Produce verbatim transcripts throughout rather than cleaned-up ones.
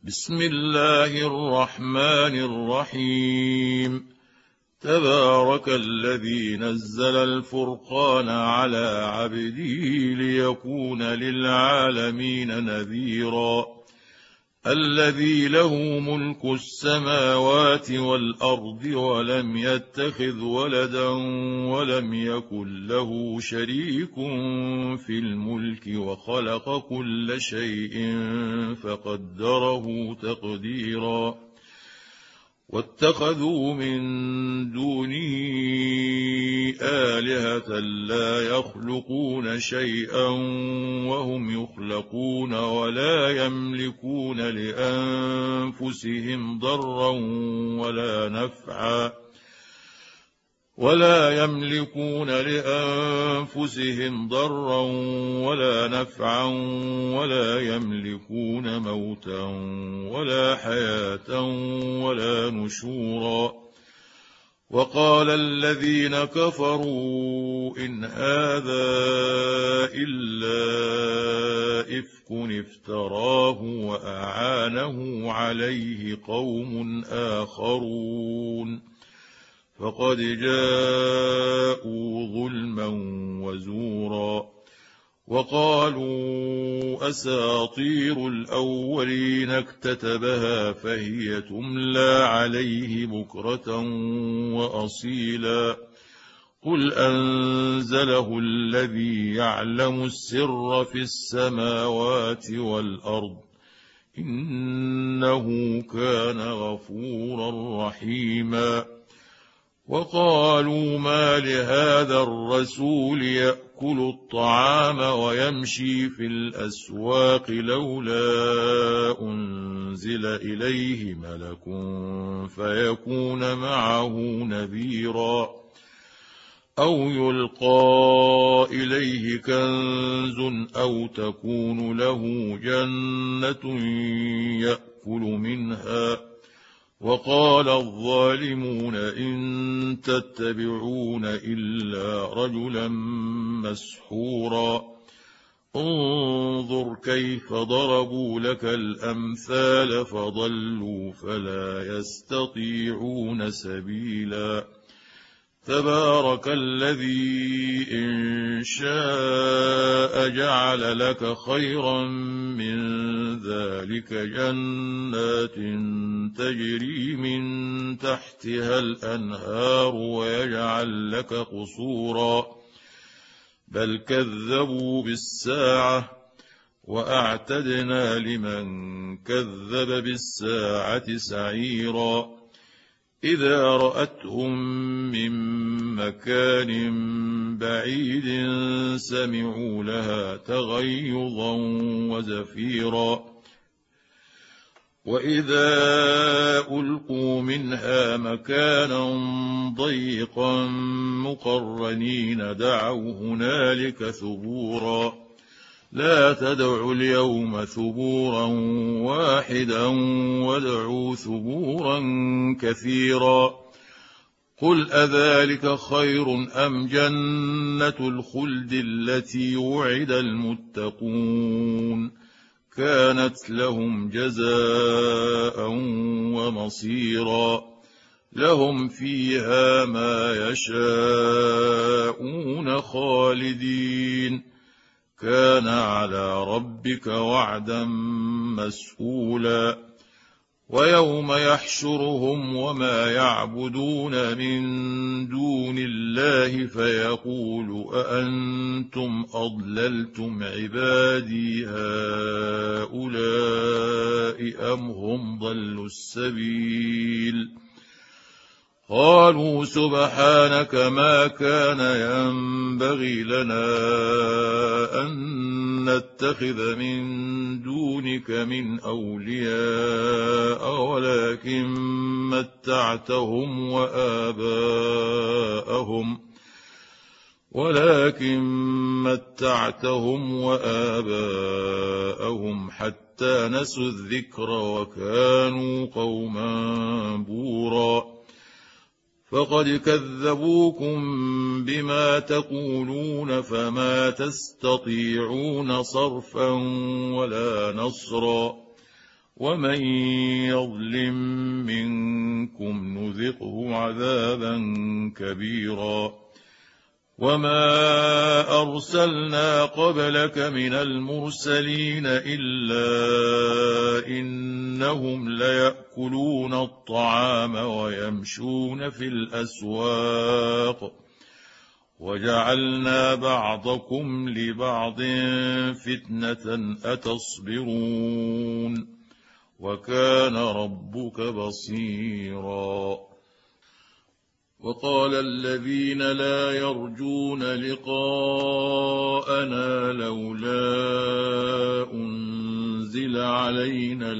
بسم الله الرحمن الرحيم. تبارك الذي نزل الفرقان على عبده ليكون للعالمين نذيرا. الذي له ملك السماوات والأرض ولم يتخذ ولدا ولم يكن له شريك في الملك وخلق كل شيء فقدره تقديرا. واتخذوا من دونه آلهة لا يخلقون شيئا وهم يخلقون ولا يملكون لأنفسهم ضرا ولا نفعا ولا يملكون لأنفسهم ضرا ولا نفعا ولا يملكون موتا ولا حياة ولا نشورا. وقال الذين كفروا إن هذا إلا إفك افتراه وأعانه عليه قوم آخرون فقد جاءوا ظلما وزورا. وقالوا أساطير الأولين اكتتبها فهي تملى عليه بكرة وأصيلا. قل أنزله الذي يعلم السر في السماوات والأرض إنه كان غفورا رحيما. وقالوا ما لهذا الرسول يأكل الطعام ويمشي في الأسواق لولا أنزل إليه ملك فيكون معه نذيرا أو يلقى إليه كنز أو تكون له جنة يأكل منها. وقال الظالمون إن تتبعون إلا رجلا مسحورا. انظر كيف ضربوا لك الأمثال فضلوا فلا يستطيعون سبيلا. تبارك الذي إن شاء جعل لك خيرا من ذلك جنات تجري من تحتها الأنهار ويجعل لك قصورا بل كذبوا بالساعة وأعتدنا لمن كذب بالساعة سعيرا. إذا رأتهم من مكان بعيد سمعوا لها تغيظا وزفيرا. وإذا ألقوا منها مكانا ضيقا مقرنين دعوا هنالك ثبورا. لا تدعوا اليوم ثبورا واحدا وادعوا ثبورا كثيرا. قل أذلك خير أم جنة الخلد التي وعد المتقون كانت لهم جزاء ومصيرا. لهم فيها ما يشاءون خالدين كان على ربك وعدا مسئولا. ويوم يحشرهم وما يعبدون من دون الله فيقول أأنتم أضللتم عبادي هؤلاء أم هم ضلوا السبيل. قالوا سبحانك ما كان ينبغي لنا أن نتخذ من دونك من أولياء ولكن متعتهم وآباءهم ولكن متعتهم وآباءهم حتى نسوا الذكر وكانوا قوما بورا. فقد كذبوكم بما تقولون فما تستطيعون صرفا ولا نصرا. ومن يظلم منكم نذقه عذابا كبيرا وما أرسلنا قبلك من المرسلين إلا إنهم ليأكلون الطعام ويمشون في الأسواق وجعلنا بعضكم لبعض فتنة أتصبرون وكان ربك بصيرا وقال الذين لا يرجون لقاءنا لولا أنزل علينا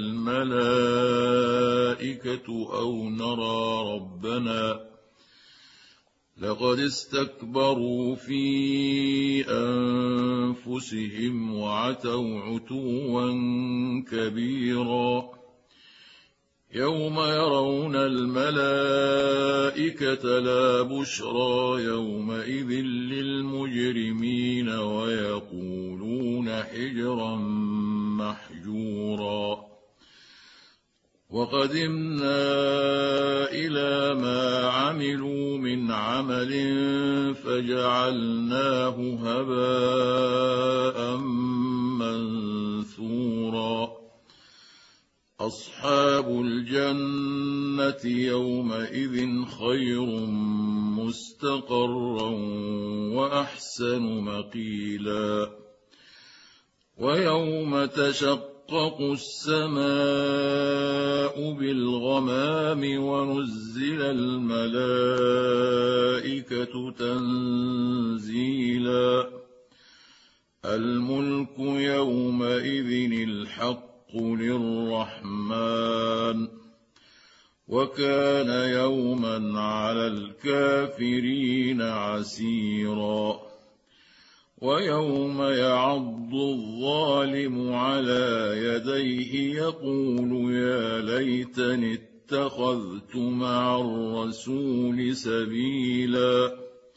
الملائكة أو نرى ربنا لقد استكبروا في أنفسهم وعتوا عتوا كبيرا يوم يرون الملائكة لا بشرى يومئذ للمجرمين ويقولون حجرا محجورا وقدمنا إلى ما عملوا من عمل فجعلناه هباء منثورا أصحاب الجنة يومئذ خير مستقرا وأحسن مقيلا ويوم تشقق السماء بالغمام ونزل الملائكة تنزيلا الملك يومئذ الحق للرحمن وكان يوما على الكافرين عسيرا ويوم يعض الظالم على يديه يقول يا ليتني اتخذت مع الرسول سبيلا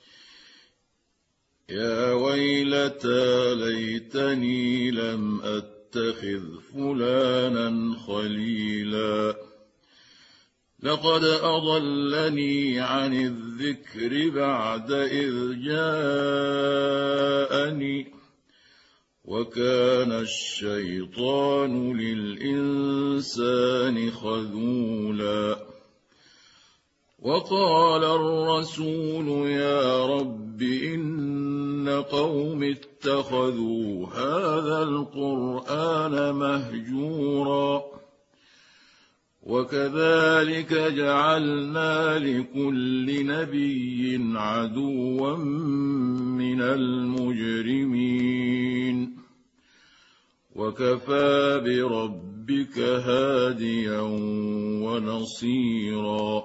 يا ويلتى ليتني لم أتخذ اتخذ فلانا خليلا لقد أضلني عن الذكر بعد إذ جاءني وكان الشيطان للإنسان خذولا وقال الرسول يا رب إن قوم اتخذوا هذا القرآن مهجورا وكذلك جعلنا لكل نبي عدوا من المجرمين وكفى بربك هاديا ونصيرا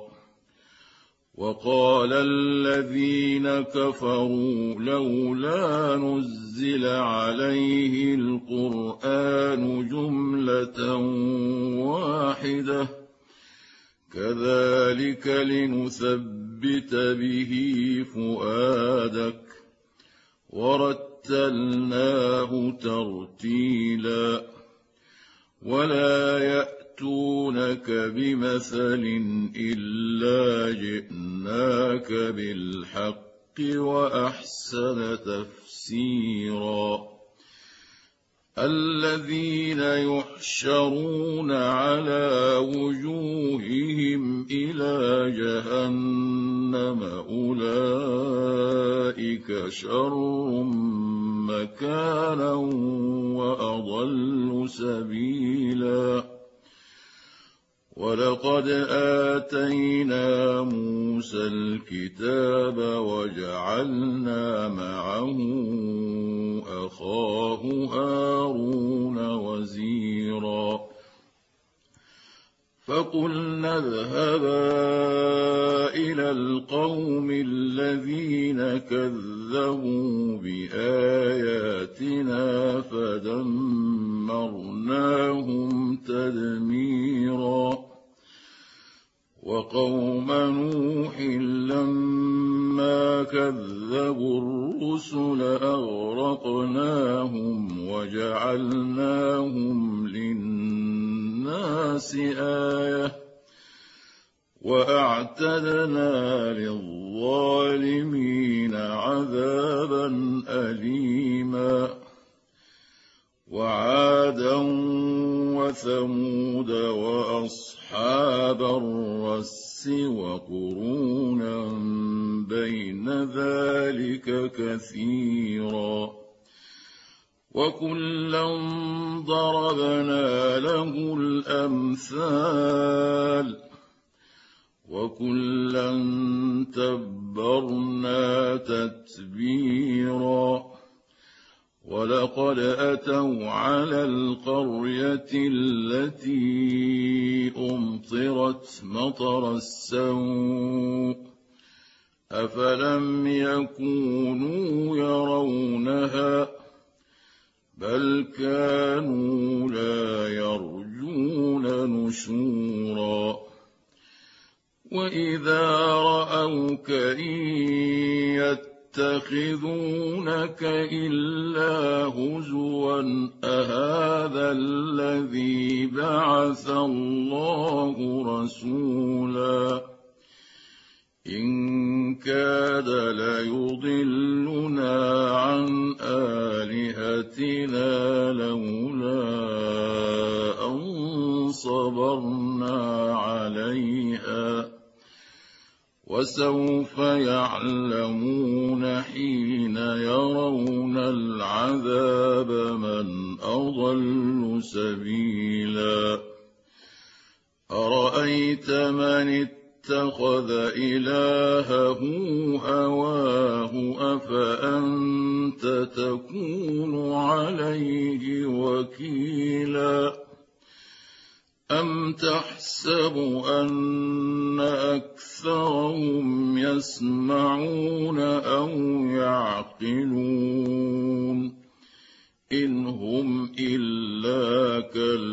وقال الذين كفروا لولا نزل عليه القرآن جملة واحدة كذلك لنثبت به فؤادك ورتلناه ترتيلا ولا يأتونك بمثل إلا جئناك بالحق وأحسن تفسيرا الذين يحشرون على وجوههم إلى جهنم أولئك شر مكانا وأضل سبيلا ولقد آتينا موسى الكتاب وجعلنا معه أخاه هارون وزيرا فقلنا اذهبا إلى القوم الذين كذبوا بآياتنا فدمرناهم تدميرا وقوم نوح لما كذبوا الرسل أغرقناهم وجعلناهم للناس الناس آية وأعتدنا للظالمين عذابا أليما وعادا وثمود وأصحاب الرس وقرونا بين ذلك كثيرا وكلا ضربنا له الأمثال وكلا تبرنا تتبيرا ولقد أتوا على القرية التي أمطرت مطر السوء أفلم يكونوا يرونها بل كانوا لا يرجون نشورا وإذا رأوك إن يتخذونك إلا هزوا أهذا الذي بعث الله رسولا إن كاد ليضلنا عن آلهتنا لولا أن صبرنا عليها وسوف يعلمون حين يرون العذاب من أضل سبيلا أرأيت من اتخذ إلهه هواه أفأنت تكون عليه وكيلا أم تحسب أن أكثرهم يسمعون أو يعقلون إن هم إلا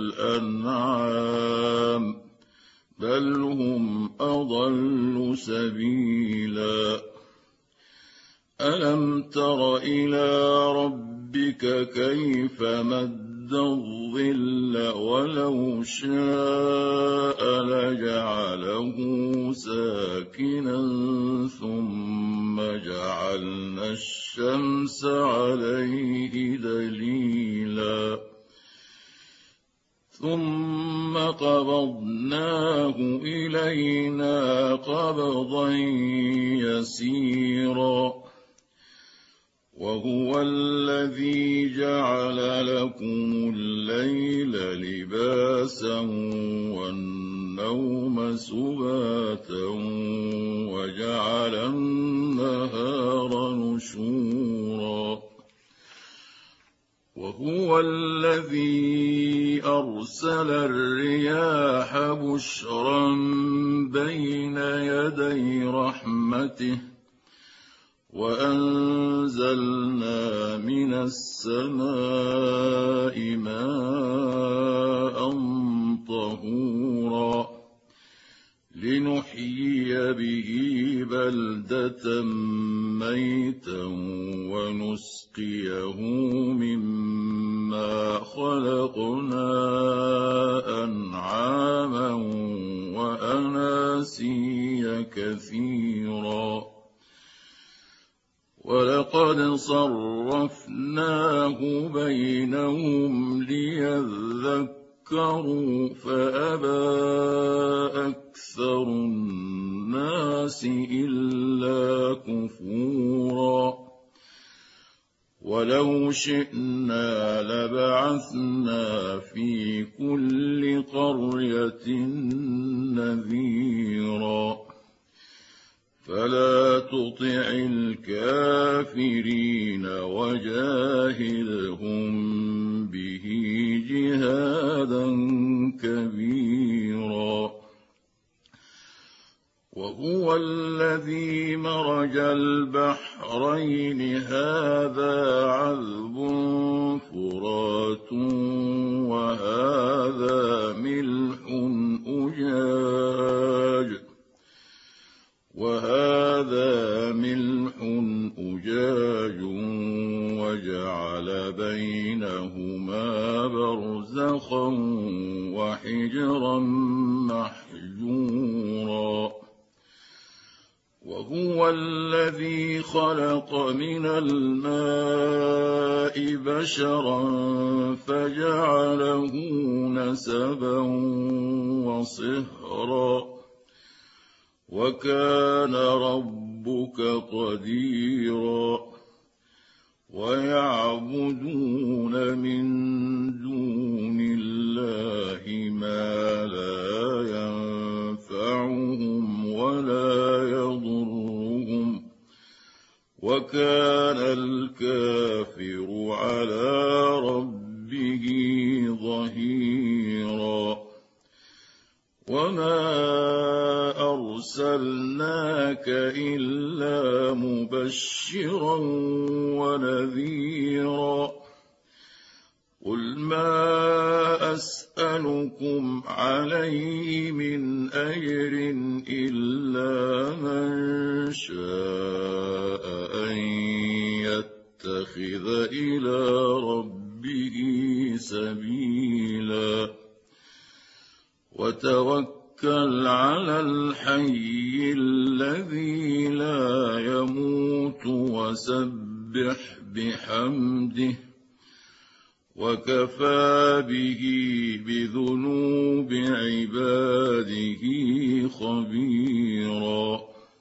كالأنعام بل هم أضل سبيلا ألم تر إلى ربك كيف مد الظل ولو شاء لجعله ساكنا ثم جعلنا الشمس عليه دليلا ثم قبضناه إلينا قبضا يسيرا وهو الذي جعل لكم الليل لباسا والنوم سباتا وجعل النهار نشورا وهو الذي أرسل الرياح بشرا بين يدي رحمته وأنزلنا من السماء ماء طهورا لنحيي به بلدة ميتا ونسقيه مما خلقنا أنعاما وأناسيا كثيرا ولقد صرفناه بينهم ليذكروا فأبى أكثر الناس إلا كفورا ولو شئنا لبعثنا في كل قرية نذيرا فلا تطع الكافرين وجاهدهم به جهادا كبيرا وهو الذي مرج البحرين هذا عذب فرات وهذا ملح أجاج وهذا ملح أجاج وجعل بينهما برزخا وحجرا حجرا محجورا وهو الذي خلق من الماء بشرا فجعله نسبا وصهرا وكان ربك قديرا ويعبدون من دون الله ما لا ينفعهم ولا يضرهم وكان الكافر على ربه ظهيرا وما أرسلناك إلا مبشرا ونذيرا قل ما أسألكم عليه من أجر إلا من شاء أن يتخذ إلى ربه سبيلا وتوكل على الحي الذي لا يموت وسبح بحمده وكفى به بذنوب عباده خبيرا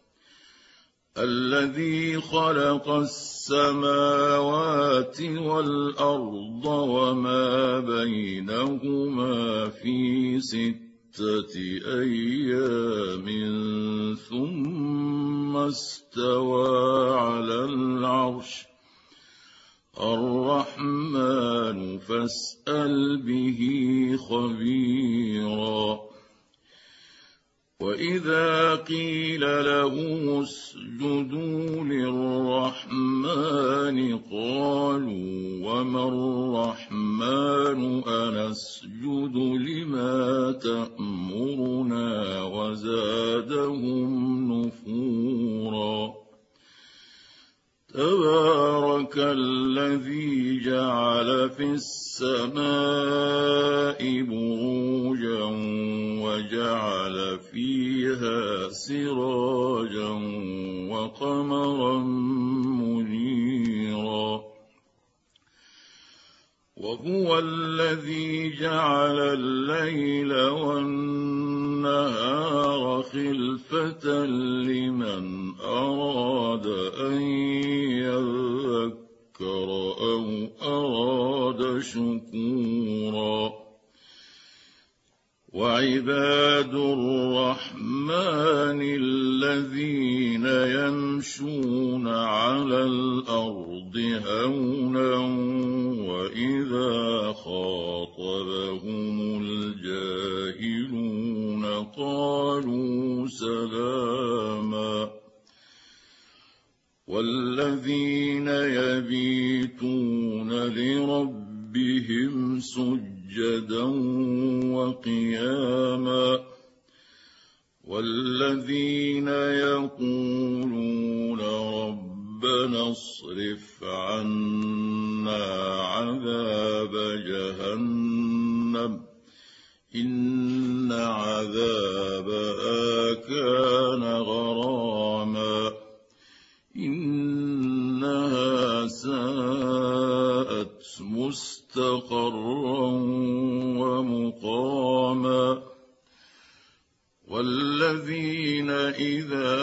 الذي خلق السماوات والأرض وما بينهما في ستة أيام ثم استوى على العرش الرحمن فاسأل به خبيرا وإذا قيل لهم اسجدوا للرحمن قالوا وما الرحمن أنسجد لما تأمرنا وزادهم نفورا تبارك الذي جعل في السماء بروجا وجعل فيها سراجا وقمرا منيرا وهو الذي جعل الليل والنهار خلفة لمن أراد أن يذكر أو أراد شكورا وعباد الرحمن الذين يمشون على الأرض هونا وإذا خاطبهم الجاهلون قالوا سلاما والذين يبيتون لربهم سجدا وقياما والذين يقولون ربنا اصرف عنا عذاب جهنم إن عذابها كان غراما إنها ساءت مستقرا ومقاما والذين إذا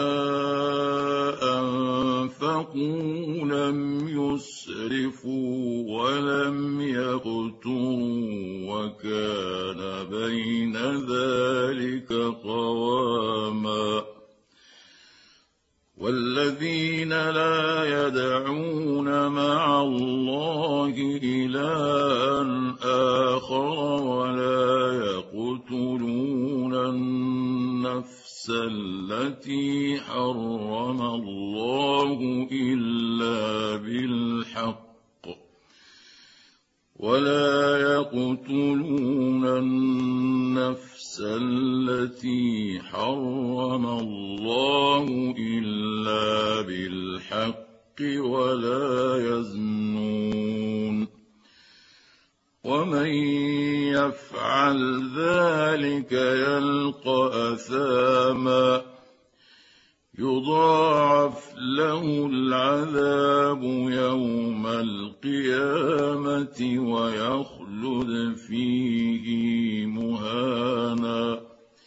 أنفقوا لم يسرفوا ولم يقتروا وكان بين ذلك قواما والذين لا يدعون مع الله إلها آخر ولا يقتلون النفس التي حرم الله إلا بالحق ولا يقتلون النفس التي حرم الله إلا بالحق ولا يزنون ومن يفعل ذلك يلقى أثاما يضاعف له العذاب يوم القيامة ويخلد فيه مهانا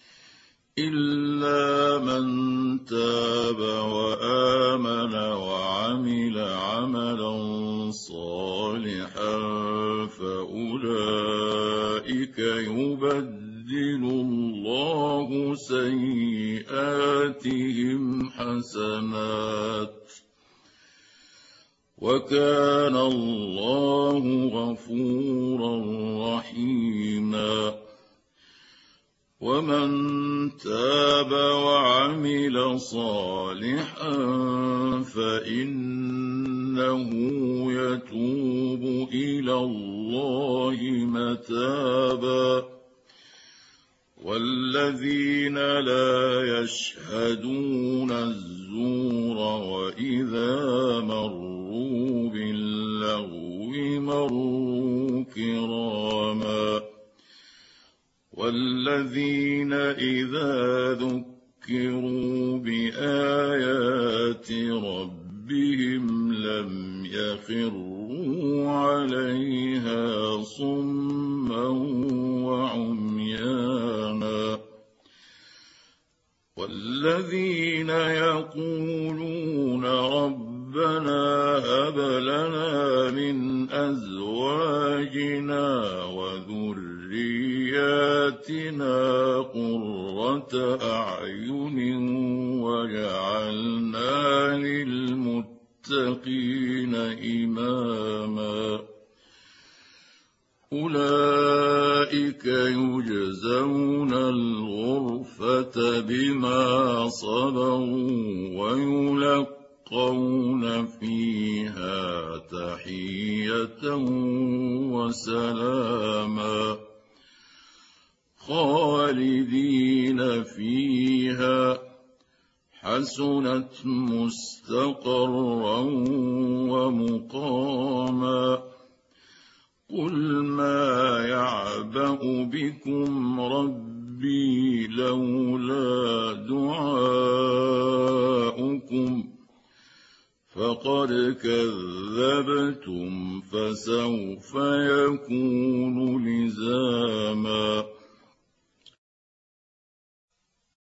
إلا من تاب وآمن وعمل عملا صالحا فأولئك يبدل الله سيئاتهم حسنات وكان الله غفورا رحيما ومن تاب وعمل صالحا فإنه يتوب إلى الله متابا والذين لا يشهدون الزور وإذا مروا باللغو مروا كراما والذين إذا ذكروا بآيات ربهم لم يخروا عليها صما وعميانا والذين يقولون ربنا هب لنا من أزواجنا وذرياتنا قرة أعين وجعلنا للمتقين إماما أولئك يجزون الغرفة بما صبروا ويلقون فيها تحية وسلاما خالدين فيها حسنت مستقرا ومقاما قل ما يعبأ بكم ربي لولا دعاؤكم فقد كذبتم فسوف يكون لزاما